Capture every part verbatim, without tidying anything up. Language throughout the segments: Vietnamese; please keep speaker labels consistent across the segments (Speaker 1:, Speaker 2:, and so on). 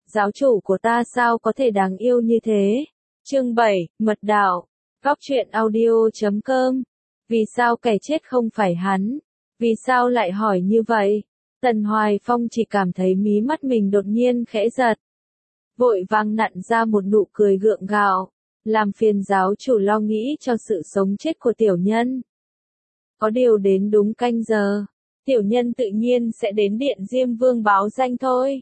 Speaker 1: giáo chủ của ta sao có thể đáng yêu như thế? Chương bảy, Mật đạo. Góc truyện audio chấm com. Vì sao kẻ chết không phải hắn? Vì sao lại hỏi như vậy? Tần Hoài Phong chỉ cảm thấy mí mắt mình đột nhiên khẽ giật. Vội vàng nặn ra một nụ cười gượng gạo. Làm phiền giáo chủ lo nghĩ cho sự sống chết của tiểu nhân. Có điều đến đúng canh giờ, tiểu nhân tự nhiên sẽ đến điện Diêm Vương báo danh thôi.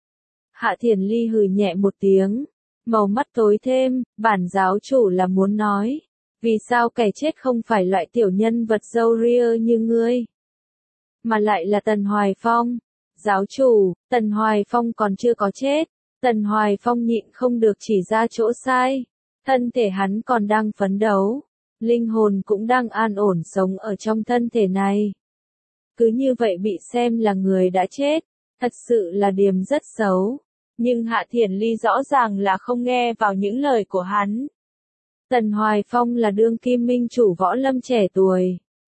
Speaker 1: Hạ Thiền Ly hừ nhẹ một tiếng, màu mắt tối thêm, bản giáo chủ là muốn nói, vì sao kẻ chết không phải loại tiểu nhân vật râu ria như ngươi, mà lại là Tần Hoài Phong. Giáo chủ, Tần Hoài Phong còn chưa có chết. Tần Hoài Phong nhịn không được chỉ ra chỗ sai. Thân thể hắn còn đang phấn đấu. Linh hồn cũng đang an ổn sống ở trong thân thể này. Cứ như vậy bị xem là người đã chết. Thật sự là điềm rất xấu. Nhưng Hạ Thiền Ly rõ ràng là không nghe vào những lời của hắn. Tần Hoài Phong là đương kim minh chủ võ lâm trẻ tuổi.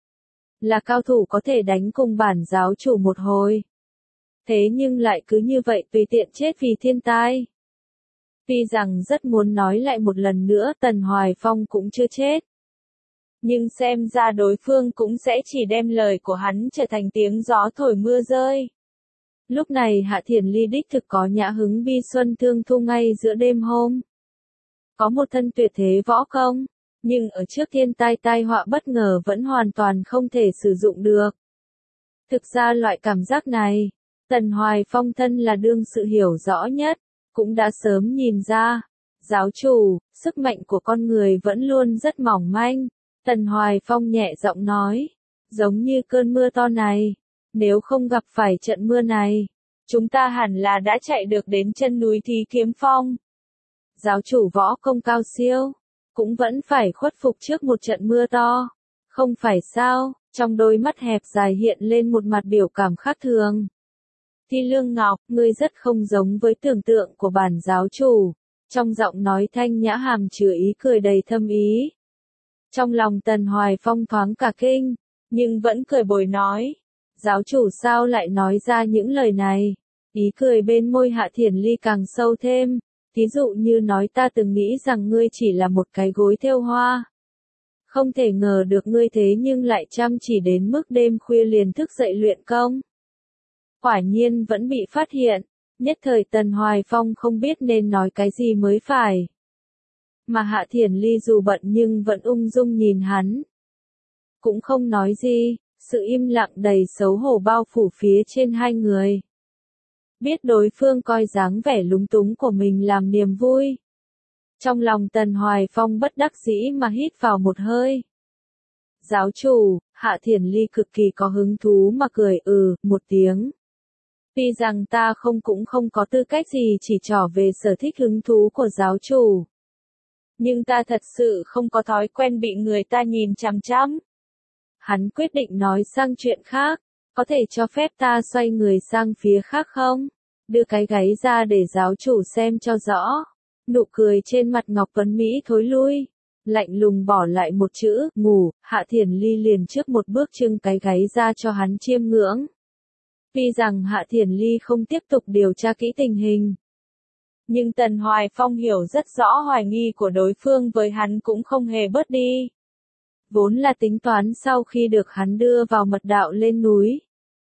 Speaker 1: Là cao thủ có thể đánh cùng bản giáo chủ một hồi. Thế nhưng lại cứ như vậy tùy tiện chết vì thiên tai. Tuy rằng rất muốn nói lại một lần nữa Tần Hoài Phong cũng chưa chết. Nhưng xem ra đối phương cũng sẽ chỉ đem lời của hắn trở thành tiếng gió thổi mưa rơi. Lúc này Hạ Thiền Ly đích thực có nhã hứng bi xuân thương thu ngay giữa đêm hôm. Có một thân tuyệt thế võ công, nhưng ở trước thiên tai tai họa bất ngờ vẫn hoàn toàn không thể sử dụng được. Thực ra loại cảm giác này, Tần Hoài Phong thân là đương sự hiểu rõ nhất, cũng đã sớm nhìn ra. Giáo chủ, sức mạnh của con người vẫn luôn rất mỏng manh. Tần Hoài Phong nhẹ giọng nói, giống như cơn mưa to này, nếu không gặp phải trận mưa này, chúng ta hẳn là đã chạy được đến chân núi Thí Kiếm Phong. Giáo chủ võ công cao siêu, cũng vẫn phải khuất phục trước một trận mưa to. Không phải sao? Trong đôi mắt hẹp dài hiện lên một mặt biểu cảm khác thường. Thi Lương Ngọc, ngươi rất không giống với tưởng tượng của bản giáo chủ. Trong giọng nói thanh nhã hàm chứa ý cười đầy thâm ý. Trong lòng Tần Hoài Phong thoáng cả kinh, nhưng vẫn cười bồi nói. Giáo chủ sao lại nói ra những lời này? Ý cười bên môi Hạ Thiền Ly càng sâu thêm. Thí dụ như nói ta từng nghĩ rằng ngươi chỉ là một cái gối thêu hoa. Không thể ngờ được ngươi thế nhưng lại chăm chỉ đến mức đêm khuya liền thức dậy luyện công. Quả nhiên vẫn bị phát hiện, nhất thời Tần Hoài Phong không biết nên nói cái gì mới phải. Mà Hạ Thiền Ly dù bận nhưng vẫn ung dung nhìn hắn. Cũng không nói gì, sự im lặng đầy xấu hổ bao phủ phía trên hai người. Biết đối phương coi dáng vẻ lúng túng của mình làm niềm vui. Trong lòng Tần Hoài Phong bất đắc dĩ mà hít vào một hơi. Giáo chủ, Hạ Thiền Ly cực kỳ có hứng thú mà cười ừ, một tiếng. Tuy rằng ta không cũng không có tư cách gì chỉ trỏ về sở thích hứng thú của giáo chủ. Nhưng ta thật sự không có thói quen bị người ta nhìn chằm chằm. Hắn quyết định nói sang chuyện khác, có thể cho phép ta xoay người sang phía khác không? Đưa cái gáy ra để giáo chủ xem cho rõ. Nụ cười trên mặt Ngọc Tuấn Mỹ thối lui. Lạnh lùng bỏ lại một chữ, ngủ, Hạ Thiền Ly liền trước một bước trưng cái gáy ra cho hắn chiêm ngưỡng. Tuy rằng Hạ Thiền Ly không tiếp tục điều tra kỹ tình hình. Nhưng Tần Hoài Phong hiểu rất rõ hoài nghi của đối phương với hắn cũng không hề bớt đi. Vốn là tính toán sau khi được hắn đưa vào mật đạo lên núi.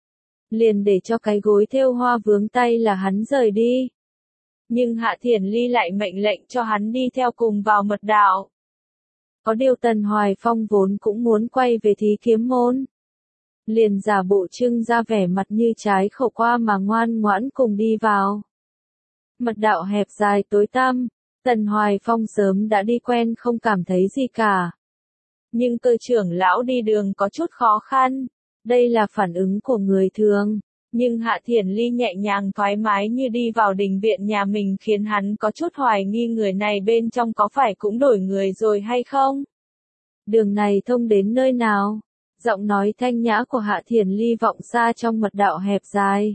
Speaker 1: Liền để cho cái gối thêu hoa vướng tay là hắn rời đi. Nhưng Hạ Thiền Ly lại mệnh lệnh cho hắn đi theo cùng vào mật đạo. Có điều Tần Hoài Phong vốn cũng muốn quay về Thí Kiếm môn. Liền giả bộ trưng ra vẻ mặt như trái khẩu qua mà ngoan ngoãn cùng đi vào. Mật đạo hẹp dài tối tăm, Tần Hoài Phong sớm đã đi quen không cảm thấy gì cả. Nhưng cơ trưởng lão đi đường có chút khó khăn. Đây là phản ứng của người thường. Nhưng Hạ Thiền Ly nhẹ nhàng thoải mái như đi vào đình viện nhà mình khiến hắn có chút hoài nghi người này bên trong có phải cũng đổi người rồi hay không. Đường này thông đến nơi nào? Giọng nói thanh nhã của Hạ Thiền Ly vọng xa trong mật đạo hẹp dài.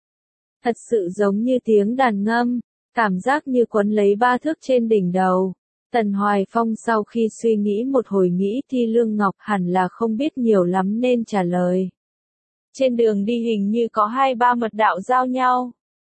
Speaker 1: Thật sự giống như tiếng đàn ngâm, cảm giác như quấn lấy ba thước trên đỉnh đầu. Tần Hoài Phong sau khi suy nghĩ một hồi nghĩ Thi Lương Ngọc hẳn là không biết nhiều lắm nên trả lời. Trên đường đi hình như có hai ba mật đạo giao nhau.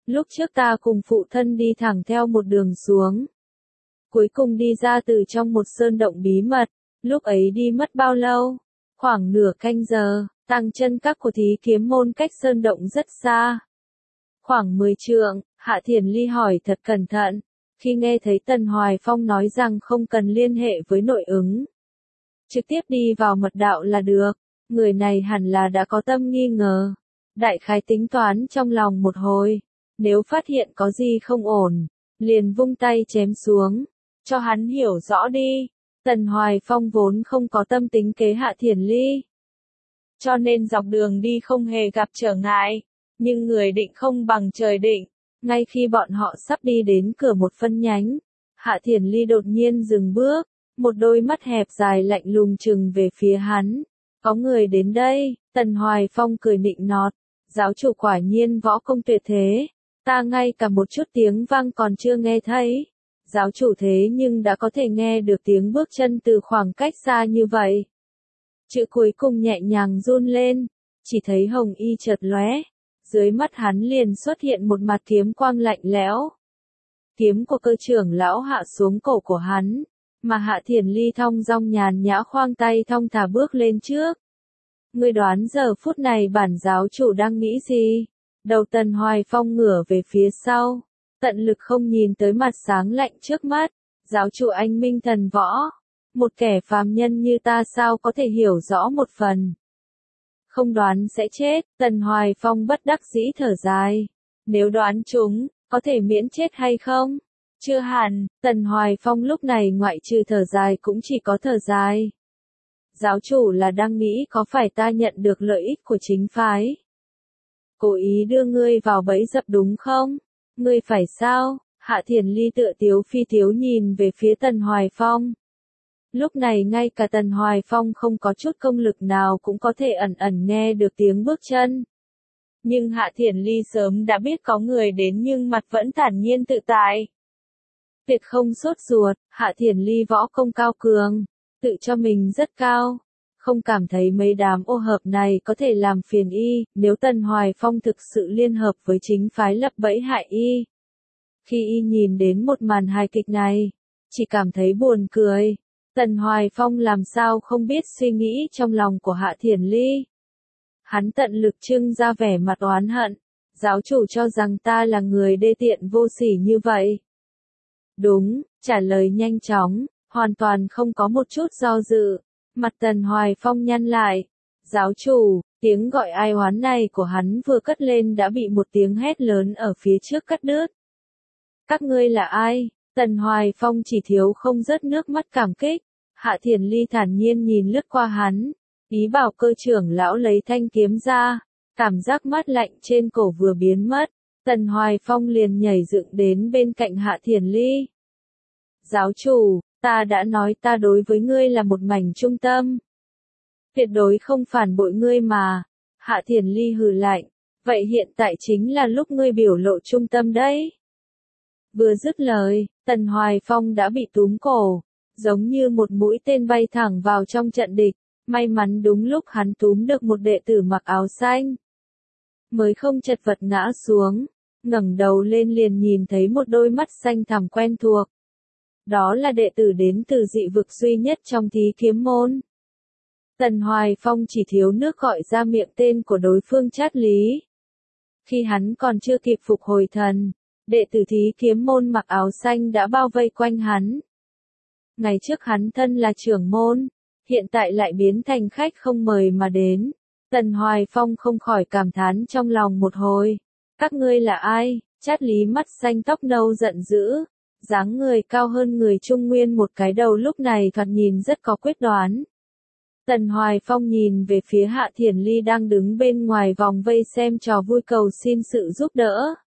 Speaker 1: Lúc trước ta cùng phụ thân đi thẳng theo một đường xuống. Cuối cùng đi ra từ trong một sơn động bí mật, lúc ấy đi mất bao lâu? Khoảng nửa canh giờ, tăng chân các của thí kiếm môn cách sơn động rất xa. Khoảng mười trượng, Hạ Thiền Ly hỏi thật cẩn thận, khi nghe thấy Tần Hoài Phong nói rằng không cần liên hệ với nội ứng. Trực tiếp đi vào mật đạo là được, người này hẳn là đã có tâm nghi ngờ. Đại khái tính toán trong lòng một hồi, nếu phát hiện có gì không ổn, liền vung tay chém xuống, cho hắn hiểu rõ đi. Tần Hoài Phong vốn không có tâm tính kế Hạ Thiền Ly, cho nên dọc đường đi không hề gặp trở ngại, nhưng người định không bằng trời định. Ngay khi bọn họ sắp đi đến cửa một phân nhánh, Hạ Thiền Ly đột nhiên dừng bước, một đôi mắt hẹp dài lạnh lùng trừng về phía hắn. Có người đến đây, Tần Hoài Phong cười nịnh nọt, giáo chủ quả nhiên võ công tuyệt thế, ta ngay cả một chút tiếng vang còn chưa nghe thấy. Giáo chủ thế nhưng đã có thể nghe được tiếng bước chân từ khoảng cách xa như vậy. Chữ cuối cùng nhẹ nhàng run lên, chỉ thấy hồng y chợt lóe, dưới mắt hắn liền xuất hiện một mặt kiếm quang lạnh lẽo. Kiếm của cơ trưởng lão hạ xuống cổ của hắn, mà Hạ Thiền Ly thong dong nhàn nhã khoang tay thong thả bước lên trước. Ngươi đoán giờ phút này bản giáo chủ đang nghĩ gì? Đầu Tần Hoài Phong ngửa về phía sau, tận lực không nhìn tới mặt sáng lạnh trước mắt. Giáo chủ anh minh thần võ, một kẻ phàm nhân như ta sao có thể hiểu rõ một phần. Không đoán sẽ chết, Tần Hoài Phong bất đắc dĩ thở dài. Nếu đoán chúng, có thể miễn chết hay không? Chưa hẳn, Tần Hoài Phong lúc này ngoại trừ thở dài cũng chỉ có thở dài. Giáo chủ là đang nghĩ có phải ta nhận được lợi ích của chính phái? Cố ý đưa ngươi vào bẫy dập đúng không? Ngươi phải sao? Hạ Thiền Ly tựa tiếu phi tiếu nhìn về phía Tần Hoài Phong. Lúc này ngay cả Tần Hoài Phong không có chút công lực nào cũng có thể ẩn ẩn nghe được tiếng bước chân. Nhưng Hạ Thiền Ly sớm đã biết có người đến nhưng mặt vẫn thản nhiên tự tại. Tuyệt không sốt ruột, Hạ Thiền Ly võ công cao cường, tự cho mình rất cao. Không cảm thấy mấy đám ô hợp này có thể làm phiền y, nếu Tần Hoài Phong thực sự liên hợp với chính phái lập bẫy hại y. Khi y nhìn đến một màn hài kịch này, chỉ cảm thấy buồn cười. Tần Hoài Phong làm sao không biết suy nghĩ trong lòng của Hạ Thiền Ly. Hắn tận lực trưng ra vẻ mặt oán hận, giáo chủ cho rằng ta là người đê tiện vô sỉ như vậy. Đúng, trả lời nhanh chóng, hoàn toàn không có một chút do dự. Mặt Tần Hoài Phong nhăn lại. Giáo chủ, tiếng gọi ai oán này của hắn vừa cất lên đã bị một tiếng hét lớn ở phía trước cắt đứt. Các ngươi là ai? Tần Hoài Phong chỉ thiếu không rớt nước mắt cảm kích. Hạ Thiền Ly thản nhiên nhìn lướt qua hắn, ý bảo cơ trưởng lão lấy thanh kiếm ra. Cảm giác mát lạnh trên cổ vừa biến mất, Tần Hoài Phong liền nhảy dựng đến bên cạnh Hạ Thiền Ly. Giáo chủ, ta đã nói ta đối với ngươi là một mảnh trung tâm. Tuyệt đối không phản bội ngươi mà. Hạ Thiền Ly hừ lạnh, vậy hiện tại chính là lúc ngươi biểu lộ trung tâm đấy. Vừa dứt lời, Tần Hoài Phong đã bị túm cổ, giống như một mũi tên bay thẳng vào trong trận địch. May mắn đúng lúc hắn túm được một đệ tử mặc áo xanh, mới không chật vật ngã xuống, ngẩng đầu lên liền nhìn thấy một đôi mắt xanh thẳm quen thuộc. Đó là đệ tử đến từ dị vực duy nhất trong thí kiếm môn. Tần Hoài Phong chỉ thiếu nước gọi ra miệng tên của đối phương Trát Lý. Khi hắn còn chưa kịp phục hồi thần, đệ tử thí kiếm môn mặc áo xanh đã bao vây quanh hắn. Ngày trước hắn thân là trưởng môn, hiện tại lại biến thành khách không mời mà đến. Tần Hoài Phong không khỏi cảm thán trong lòng một hồi. Các ngươi là ai? Trát Lý mắt xanh tóc nâu giận dữ, dáng người cao hơn người Trung Nguyên một cái đầu lúc này thoạt nhìn rất có quyết đoán. Tần Hoài Phong nhìn về phía Hạ Thiền Ly đang đứng bên ngoài vòng vây xem trò vui cầu xin sự giúp đỡ.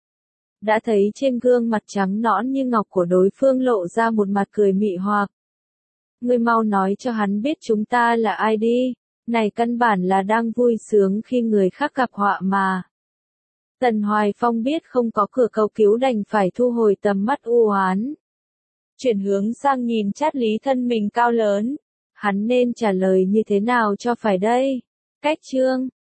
Speaker 1: Đã thấy trên gương mặt trắng nõn như ngọc của đối phương lộ ra một mặt cười mị hoặc. Ngươi mau nói cho hắn biết chúng ta là ai đi, này căn bản là đang vui sướng khi người khác gặp họa mà. Tần Hoài Phong biết không có cửa cầu cứu đành phải thu hồi tầm mắt u oán. Chuyển hướng sang nhìn Trát Lý thân mình cao lớn. Hắn nên trả lời như thế nào cho phải đây? Cách chương